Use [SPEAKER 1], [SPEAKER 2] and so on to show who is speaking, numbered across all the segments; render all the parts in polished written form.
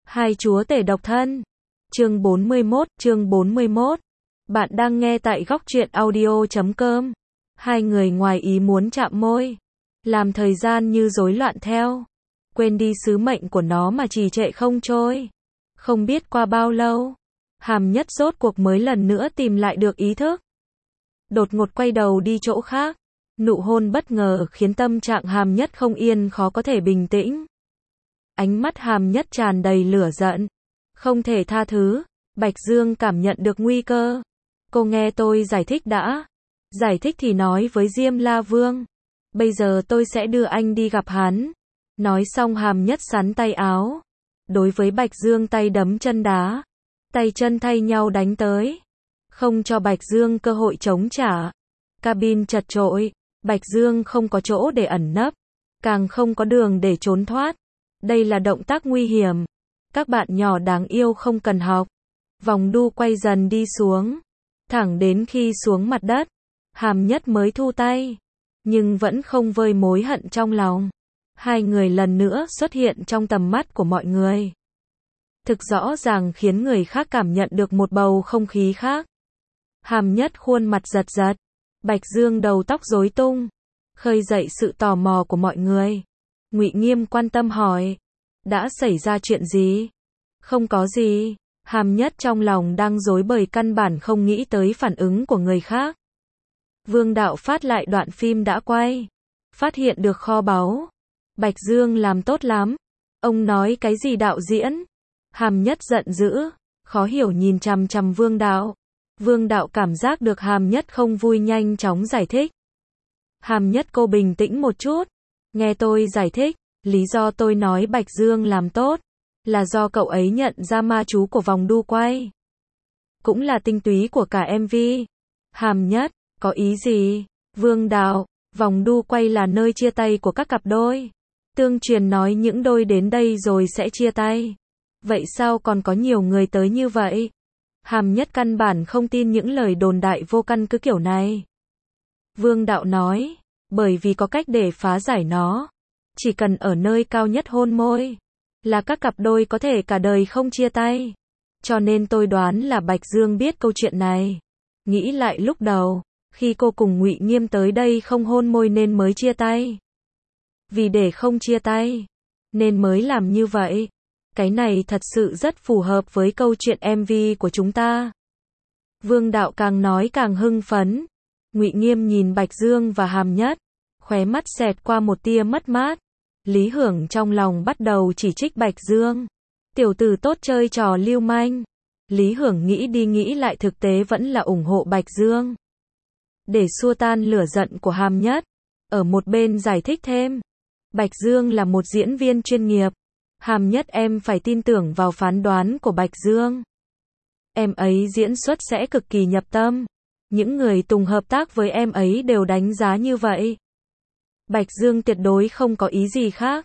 [SPEAKER 1] Hai chúa tể độc thân. Chương 41. Bạn đang nghe tại góc truyện audio.com. Hai người ngoài ý muốn chạm môi. Làm thời gian như rối loạn theo. Quên đi sứ mệnh của nó mà trì trệ không trôi. Không biết qua bao lâu. Hàm Nhất rốt cuộc mới lần nữa tìm lại được ý thức. Đột ngột quay đầu đi chỗ khác. Nụ hôn bất ngờ khiến tâm trạng Hàm Nhất không yên, khó có thể bình tĩnh. Ánh mắt Hàm Nhất tràn đầy lửa giận. Không thể tha thứ. Bạch Dương cảm nhận được nguy cơ. Cô nghe tôi giải thích đã. Giải thích thì nói với Diêm La Vương. Bây giờ tôi sẽ đưa anh đi gặp hắn. Nói xong Hàm Nhất sắn tay áo. Đối với Bạch Dương tay đấm chân đá. Tay chân thay nhau đánh tới. Không cho Bạch Dương cơ hội chống trả. Cabin chật chội. Bạch Dương không có chỗ để ẩn nấp. Càng không có đường để trốn thoát. Đây là động tác nguy hiểm. Các bạn nhỏ đáng yêu không cần học. Vòng đu quay dần đi xuống. Thẳng đến khi xuống mặt đất. Hàm Nhất mới thu tay. Nhưng vẫn không vơi mối hận trong lòng. Hai người lần nữa xuất hiện trong tầm mắt của mọi người. Thực rõ ràng khiến người khác cảm nhận được một bầu không khí khác. Hàm Nhất khuôn mặt giật giật. Bạch Dương đầu tóc rối tung. Khơi dậy sự tò mò của mọi người. Ngụy Nghiêm quan tâm hỏi. Đã xảy ra chuyện gì? Không có gì. Hàm Nhất trong lòng đang rối bời căn bản không nghĩ tới phản ứng của người khác. Vương Đạo phát lại đoạn phim đã quay. Phát hiện được kho báu. Bạch Dương làm tốt lắm. Ông nói cái gì đạo diễn? Hàm Nhất giận dữ. Khó hiểu nhìn chằm chằm Vương Đạo. Vương Đạo cảm giác được Hàm Nhất không vui nhanh chóng giải thích. Hàm Nhất cô bình tĩnh một chút. Nghe tôi giải thích. Lý do tôi nói Bạch Dương làm tốt. Là do cậu ấy nhận ra ma chú của vòng đu quay. Cũng là tinh túy của cả MV. Hàm Nhất, có ý gì? Vương Đạo, vòng đu quay là nơi chia tay của các cặp đôi. Tương truyền nói những đôi đến đây rồi sẽ chia tay. Vậy sao còn có nhiều người tới như vậy? Hàm Nhất căn bản không tin những lời đồn đại vô căn cứ kiểu này. Vương Đạo nói, bởi vì có cách để phá giải nó. Chỉ cần ở nơi cao nhất hôn môi. Là các cặp đôi có thể cả đời không chia tay. Cho nên tôi đoán là Bạch Dương biết câu chuyện này. Nghĩ lại lúc đầu, khi cô cùng Ngụy Nghiêm tới đây không hôn môi nên mới chia tay. Vì để không chia tay, nên mới làm như vậy. Cái này thật sự rất phù hợp với câu chuyện MV của chúng ta. Vương Đạo càng nói càng hưng phấn. Ngụy Nghiêm nhìn Bạch Dương và Hàm Nhất. Khóe mắt xẹt qua một tia mất mát. Lý Hưởng trong lòng bắt đầu chỉ trích Bạch Dương. Tiểu tử tốt chơi trò lưu manh. Lý Hưởng nghĩ đi nghĩ lại thực tế vẫn là ủng hộ Bạch Dương. Để xua tan lửa giận của Hàm Nhất. Ở một bên giải thích thêm. Bạch Dương là một diễn viên chuyên nghiệp. Hàm Nhất em phải tin tưởng vào phán đoán của Bạch Dương. Em ấy diễn xuất sẽ cực kỳ nhập tâm. Những người từng hợp tác với em ấy đều đánh giá như vậy. Bạch Dương tuyệt đối không có ý gì khác.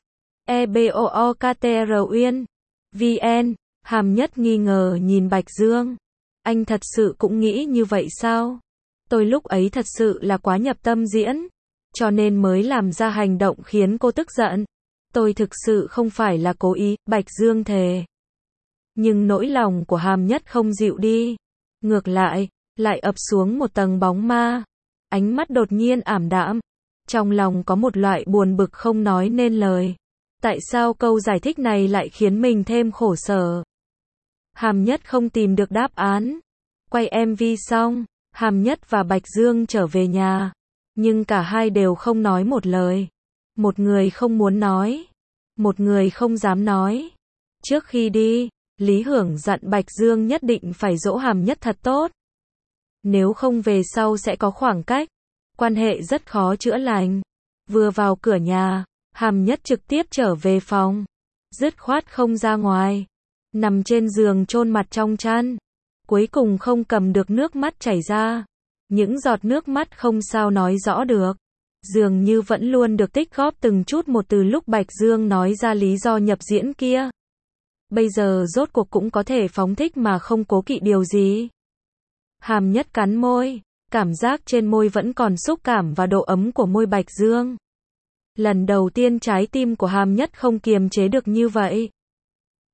[SPEAKER 1] EBOOKTR Uyên. VN. Hàm Nhất nghi ngờ nhìn Bạch Dương. Anh thật sự cũng nghĩ như vậy sao? Tôi lúc ấy thật sự là quá nhập tâm diễn. Cho nên mới làm ra hành động khiến cô tức giận. Tôi thực sự không phải là cố ý, Bạch Dương thề. Nhưng nỗi lòng của Hàm Nhất không dịu đi. Ngược lại, lại ập xuống một tầng bóng ma. Ánh mắt đột nhiên ảm đạm. Trong lòng có một loại buồn bực không nói nên lời. Tại sao câu giải thích này lại khiến mình thêm khổ sở? Hàm Nhất không tìm được đáp án. Quay MV xong, Hàm Nhất và Bạch Dương trở về nhà. Nhưng cả hai đều không nói một lời. Một người không muốn nói. Một người không dám nói. Trước khi đi, Lý Hưởng dặn Bạch Dương nhất định phải dỗ Hàm Nhất thật tốt. Nếu không về sau sẽ có khoảng cách. Quan hệ rất khó chữa lành. Vừa vào cửa nhà, Hàm Nhất trực tiếp trở về phòng. Dứt khoát không ra ngoài. Nằm trên giường chôn mặt trong chăn. Cuối cùng không cầm được nước mắt chảy ra. Những giọt nước mắt không sao nói rõ được. Dường như vẫn luôn được tích góp từng chút một từ lúc Bạch Dương nói ra lý do nhập diễn kia. Bây giờ rốt cuộc cũng có thể phóng thích mà không cố kỵ điều gì. Hàm Nhất cắn môi. Cảm giác trên môi vẫn còn xúc cảm và độ ấm của môi Bạch Dương. Lần đầu tiên trái tim của Hàm Nhất không kiềm chế được như vậy.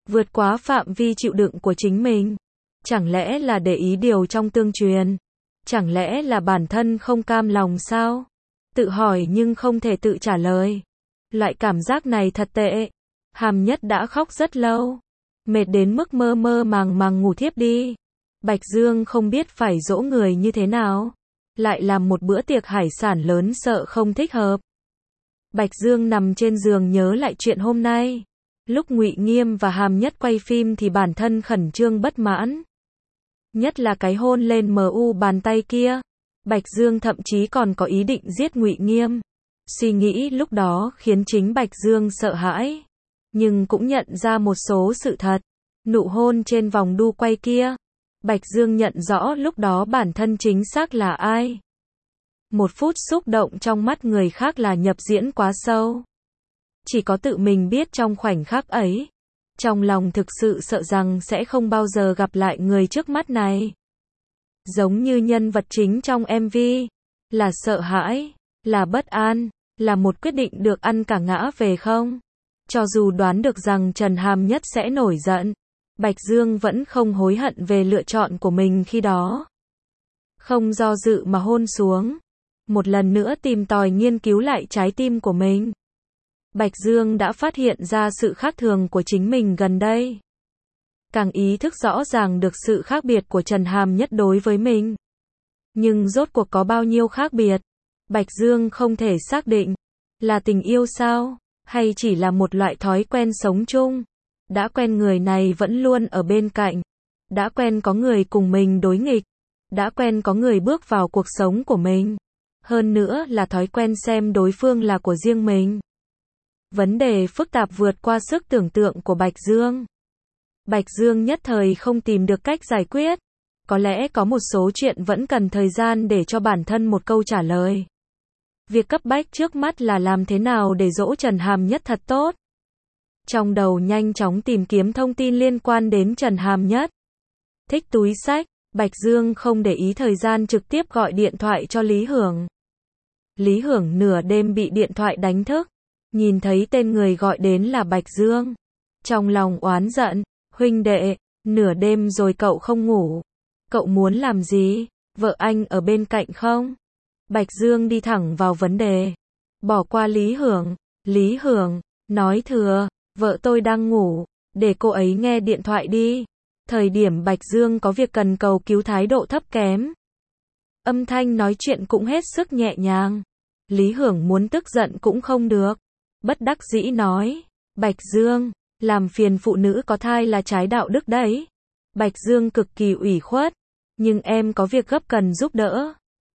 [SPEAKER 1] vượt quá phạm vi chịu đựng của chính mình. Chẳng lẽ là để ý điều trong tương truyền? Chẳng lẽ là bản thân không cam lòng sao? Tự hỏi nhưng không thể tự trả lời. Loại cảm giác này thật tệ. Hàm Nhất đã khóc rất lâu. Mệt đến mức mơ mơ màng màng ngủ thiếp đi. Bạch Dương không biết phải dỗ người như thế nào. Lại làm một bữa tiệc hải sản lớn sợ không thích hợp. Bạch Dương nằm trên giường nhớ lại chuyện hôm nay. Lúc Ngụy Nghiêm và Hàm Nhất quay phim thì bản thân khẩn trương bất mãn. Nhất là cái hôn lên bàn tay kia. Bạch Dương thậm chí còn có ý định giết Ngụy Nghiêm. Suy nghĩ lúc đó khiến chính Bạch Dương sợ hãi. Nhưng cũng nhận ra một số sự thật. Nụ hôn trên vòng đu quay kia. Bạch Dương nhận rõ lúc đó bản thân chính xác là ai. Một phút xúc động trong mắt người khác là nhập diễn quá sâu. Chỉ có tự mình biết trong khoảnh khắc ấy. Trong lòng thực sự sợ rằng sẽ không bao giờ gặp lại người trước mắt này. Giống như nhân vật chính trong MV. Là sợ hãi, là bất an, là một quyết định được ăn cả ngã về không. Cho dù đoán được rằng Trần Hàm Nhất sẽ nổi giận, Bạch Dương vẫn không hối hận về lựa chọn của mình khi đó. Không do dự mà hôn xuống. Một lần nữa tìm tòi nghiên cứu lại trái tim của mình. Bạch Dương đã phát hiện ra sự khác thường của chính mình gần đây. Càng ý thức rõ ràng được sự khác biệt của Trần Hàm Nhất đối với mình. Nhưng rốt cuộc có bao nhiêu khác biệt? Bạch Dương không thể xác định. Là tình yêu sao? Hay chỉ là một loại thói quen sống chung? Đã quen người này vẫn luôn ở bên cạnh. Đã quen có người cùng mình đối nghịch. Đã quen có người bước vào cuộc sống của mình. Hơn nữa là thói quen xem đối phương là của riêng mình. Vấn đề phức tạp vượt qua sức tưởng tượng của Bạch Dương. Bạch Dương nhất thời không tìm được cách giải quyết. Có lẽ có một số chuyện vẫn cần thời gian để cho bản thân một câu trả lời. Việc cấp bách trước mắt là làm thế nào để dỗ Trần Hàm Nhất thật tốt. Trong đầu nhanh chóng tìm kiếm thông tin liên quan đến Trần Hàm Nhất. Thích túi xách, Bạch Dương không để ý thời gian trực tiếp gọi điện thoại cho Lý Hưởng. Lý Hưởng nửa đêm bị điện thoại đánh thức. Nhìn thấy tên người gọi đến là Bạch Dương. Trong lòng oán giận, huynh đệ, nửa đêm rồi cậu không ngủ. Cậu muốn làm gì? Vợ anh ở bên cạnh không? Bạch Dương đi thẳng vào vấn đề. Bỏ qua Lý Hưởng. Lý Hưởng, nói thừa, vợ tôi đang ngủ, để cô ấy nghe điện thoại đi. Thời điểm Bạch Dương có việc cần cầu cứu thái độ thấp kém. Âm thanh nói chuyện cũng hết sức nhẹ nhàng. Lý Hưởng muốn tức giận cũng không được. Bất đắc dĩ nói, Bạch Dương, làm phiền phụ nữ có thai là trái đạo đức đấy. Bạch Dương cực kỳ ủy khuất, nhưng em có việc gấp cần giúp đỡ.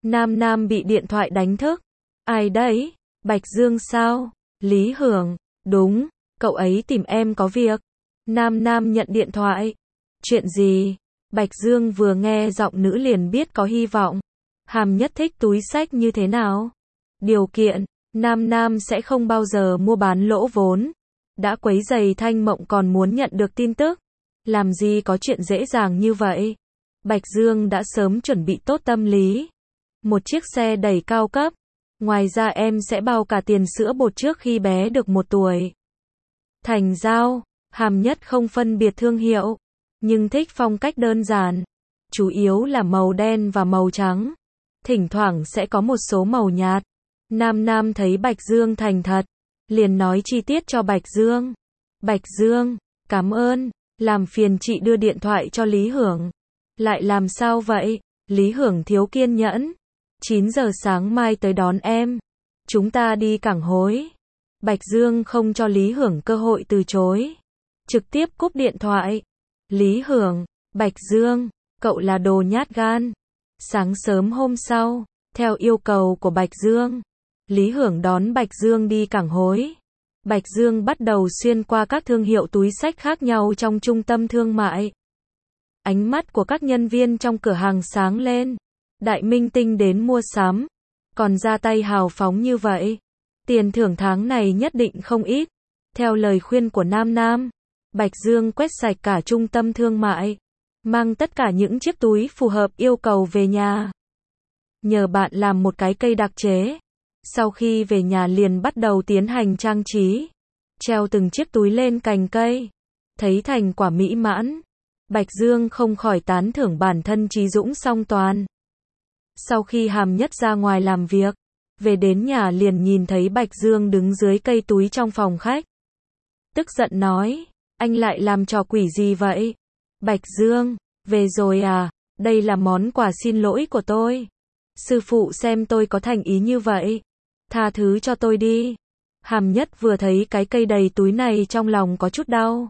[SPEAKER 1] Nam bị điện thoại đánh thức. Ai đấy? Bạch Dương sao? Lý Hưởng, đúng, cậu ấy tìm em có việc. Nam nhận điện thoại. Chuyện gì? Bạch Dương vừa nghe giọng nữ liền biết có hy vọng. Hàm Nhất thích túi xách như thế nào? Điều kiện, Nam sẽ không bao giờ mua bán lỗ vốn. Đã quấy rầy Thanh Mộng còn muốn nhận được tin tức. Làm gì có chuyện dễ dàng như vậy? Bạch Dương đã sớm chuẩn bị tốt tâm lý. Một chiếc xe đẩy cao cấp. Ngoài ra em sẽ bao cả tiền sữa bột trước khi bé được 1 tuổi. Thành giao, Hàm Nhất không phân biệt thương hiệu. Nhưng thích phong cách đơn giản. Chủ yếu là màu đen và màu trắng. Thỉnh thoảng sẽ có một số màu nhạt. Nam thấy Bạch Dương thành thật. Liền nói chi tiết cho Bạch Dương. Bạch Dương, cảm ơn. Làm phiền chị đưa điện thoại cho Lý Hưởng. Lại làm sao vậy? Lý Hưởng thiếu kiên nhẫn. 9 giờ sáng mai tới đón em. Chúng ta đi Cảng Hối. Bạch Dương không cho Lý Hưởng cơ hội từ chối. Trực tiếp cúp điện thoại. Lý Hưởng, Bạch Dương, cậu là đồ nhát gan. Sáng sớm hôm sau, theo yêu cầu của Bạch Dương, Lý Hưởng đón Bạch Dương đi Cảng Hối. Bạch Dương bắt đầu xuyên qua các thương hiệu túi xách khác nhau trong trung tâm thương mại. Ánh mắt của các nhân viên trong cửa hàng sáng lên. Đại minh tinh đến mua sắm. Còn ra tay hào phóng như vậy. Tiền thưởng tháng này nhất định không ít. Theo lời khuyên của Nam, Bạch Dương quét sạch cả trung tâm thương mại. Mang tất cả những chiếc túi phù hợp yêu cầu về nhà. Nhờ bạn làm một cái cây đặc chế. Sau khi về nhà liền bắt đầu tiến hành trang trí. Treo từng chiếc túi lên cành cây. Thấy thành quả mỹ mãn, Bạch Dương không khỏi tán thưởng bản thân trí dũng song toàn. Sau khi Hàm Nhất ra ngoài làm việc, về đến nhà liền nhìn thấy Bạch Dương đứng dưới cây túi trong phòng khách. Tức giận nói, anh lại làm trò quỷ gì vậy? Bạch Dương, về rồi à, đây là món quà xin lỗi của tôi. Sư phụ xem tôi có thành ý như vậy, tha thứ cho tôi đi. Hàm Nhất vừa thấy cái cây đầy túi này trong lòng có chút đau.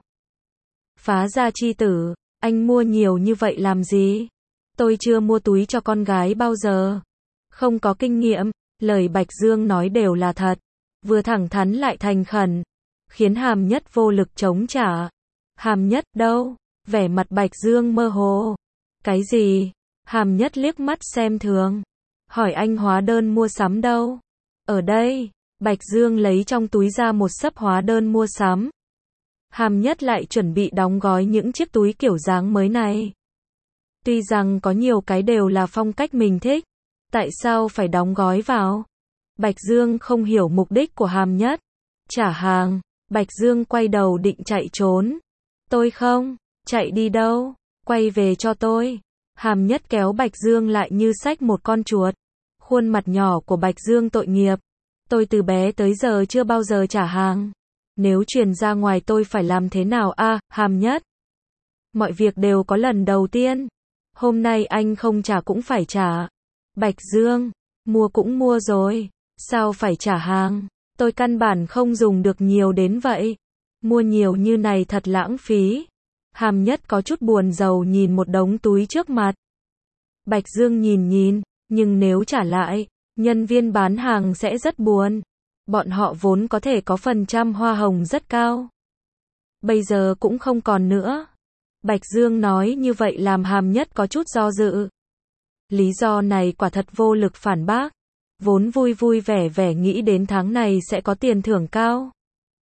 [SPEAKER 1] Phá gia chi tử, anh mua nhiều như vậy làm gì? Tôi chưa mua túi cho con gái bao giờ. Không có kinh nghiệm, lời Bạch Dương nói đều là thật. Vừa thẳng thắn lại thành khẩn, khiến Hàm Nhất vô lực chống trả. Hàm Nhất đâu? Vẻ mặt Bạch Dương mơ hồ. Cái gì? Hàm Nhất liếc mắt xem thường. Hỏi anh hóa đơn mua sắm đâu? Ở đây, Bạch Dương lấy trong túi ra một xấp hóa đơn mua sắm. Hàm Nhất lại chuẩn bị đóng gói những chiếc túi kiểu dáng mới này. Tuy rằng có nhiều cái đều là phong cách mình thích, tại sao phải đóng gói vào? Bạch Dương không hiểu mục đích của Hàm Nhất. Trả hàng, Bạch Dương quay đầu định chạy trốn. Tôi không, chạy đi đâu, quay về cho tôi. Hàm Nhất kéo Bạch Dương lại như xách một con chuột. Khuôn mặt nhỏ của Bạch Dương tội nghiệp. Tôi từ bé tới giờ chưa bao giờ trả hàng. Nếu truyền ra ngoài tôi phải làm thế nào a? Hàm Nhất. Mọi việc đều có lần đầu tiên. Hôm nay anh không trả cũng phải trả. Bạch Dương, mua cũng mua rồi, sao phải trả hàng? Tôi căn bản không dùng được nhiều đến vậy. Mua nhiều như này thật lãng phí. Hàm Nhất có chút buồn rầu nhìn một đống túi trước mặt. Bạch Dương nhìn, nhưng nếu trả lại, nhân viên bán hàng sẽ rất buồn. Bọn họ vốn có thể có phần trăm hoa hồng rất cao. Bây giờ cũng không còn nữa. Bạch Dương nói như vậy làm Hàm Nhất có chút do dự. Lý do này quả thật vô lực phản bác. Vốn vui vui vẻ vẻ nghĩ đến tháng này sẽ có tiền thưởng cao.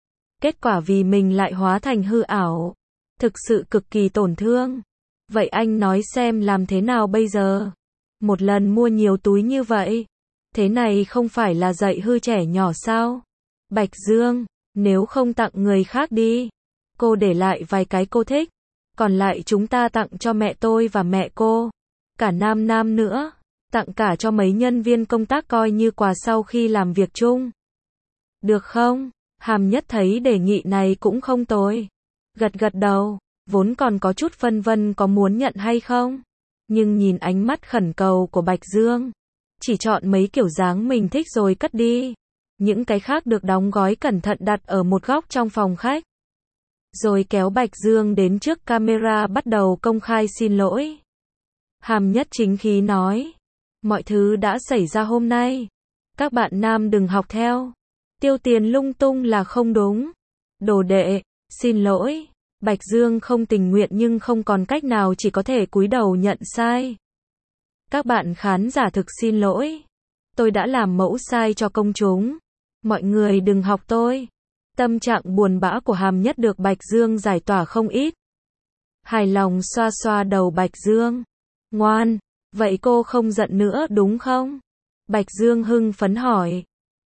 [SPEAKER 1] Kết quả vì mình lại hóa thành hư ảo. Thực sự cực kỳ tổn thương. Vậy anh nói xem làm thế nào bây giờ? Một lần mua nhiều túi như vậy. Thế này không phải là dạy hư trẻ nhỏ sao? Bạch Dương, nếu không tặng người khác đi. Cô để lại vài cái cô thích. Còn lại chúng ta tặng cho mẹ tôi và mẹ cô. Cả nam nữa. Tặng cả cho mấy nhân viên công tác coi như quà sau khi làm việc chung. Được không? Hàm Nhất thấy đề nghị này cũng không tồi. Gật đầu, vốn còn có chút phân vân có muốn nhận hay không. Nhưng nhìn ánh mắt khẩn cầu của Bạch Dương. Chỉ chọn mấy kiểu dáng mình thích rồi cất đi. Những cái khác được đóng gói cẩn thận đặt ở một góc trong phòng khách. Rồi kéo Bạch Dương đến trước camera bắt đầu công khai xin lỗi. Hàm Nhất chính khí nói. Mọi thứ đã xảy ra hôm nay. Các bạn nam đừng học theo. Tiêu tiền lung tung là không đúng. Đồ đệ, xin lỗi. Bạch Dương không tình nguyện nhưng không còn cách nào chỉ có thể cúi đầu nhận sai. Các bạn khán giả thực xin lỗi. Tôi đã làm mẫu sai cho công chúng. Mọi người đừng học tôi. Tâm trạng buồn bã của Hàm Nhất được Bạch Dương giải tỏa không ít. Hài lòng xoa xoa đầu Bạch Dương. Ngoan, vậy cô không giận nữa đúng không? Bạch Dương hưng phấn hỏi.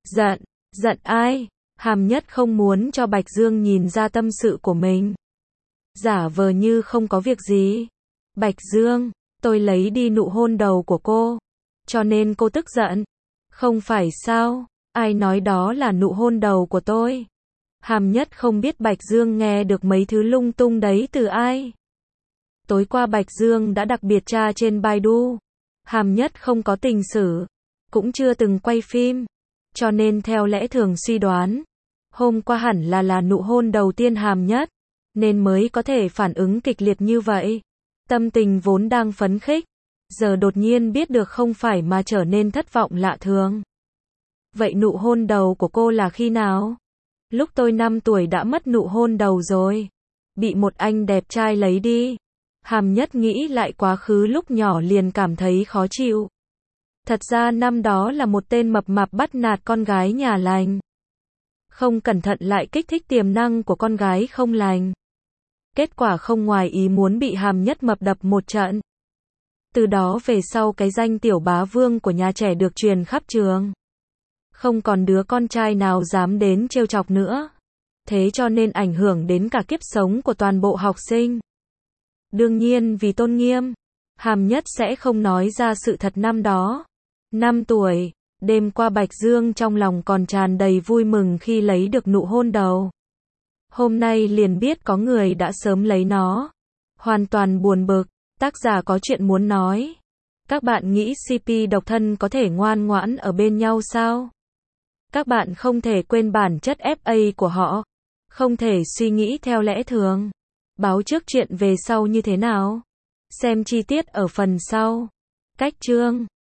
[SPEAKER 1] Giận ai? Hàm Nhất không muốn cho Bạch Dương nhìn ra tâm sự của mình. Giả vờ như không có việc gì. Bạch Dương, tôi lấy đi nụ hôn đầu của cô. Cho nên cô tức giận. Không phải sao? Ai nói đó là nụ hôn đầu của tôi? Hàm Nhất không biết Bạch Dương nghe được mấy thứ lung tung đấy từ ai. Tối qua Bạch Dương đã đặc biệt tra trên Baidu. Hàm Nhất không có tình sử, cũng chưa từng quay phim. Cho nên theo lẽ thường suy đoán, hôm qua hẳn là nụ hôn đầu tiên Hàm Nhất, nên mới có thể phản ứng kịch liệt như vậy. Tâm tình vốn đang phấn khích, giờ đột nhiên biết được không phải mà trở nên thất vọng lạ thường. Vậy nụ hôn đầu của cô là khi nào? Lúc tôi 5 tuổi đã mất nụ hôn đầu rồi. Bị một anh đẹp trai lấy đi. Hàm Nhất nghĩ lại quá khứ lúc nhỏ liền cảm thấy khó chịu. Thật ra năm đó là một tên mập mạp bắt nạt con gái nhà lành. Không cẩn thận lại kích thích tiềm năng của con gái không lành. Kết quả không ngoài ý muốn bị Hàm Nhất mập đập một trận. Từ đó về sau cái danh tiểu bá vương của nhà trẻ được truyền khắp trường. Không còn đứa con trai nào dám đến trêu chọc nữa. thế cho nên ảnh hưởng đến cả kiếp sống của toàn bộ học sinh. Đương nhiên vì tôn nghiêm, Hàm Nhất sẽ không nói ra sự thật năm đó. 5 tuổi, đêm qua Bạch Dương trong lòng còn tràn đầy vui mừng khi lấy được nụ hôn đầu. Hôm nay liền biết có người đã sớm lấy nó. Hoàn toàn buồn bực, tác giả có chuyện muốn nói. Các bạn nghĩ CP độc thân có thể ngoan ngoãn ở bên nhau sao? Các bạn không thể quên bản chất FA của họ, không thể suy nghĩ theo lẽ thường. Báo trước chuyện về sau như thế nào? Xem chi tiết ở phần sau. Cách chương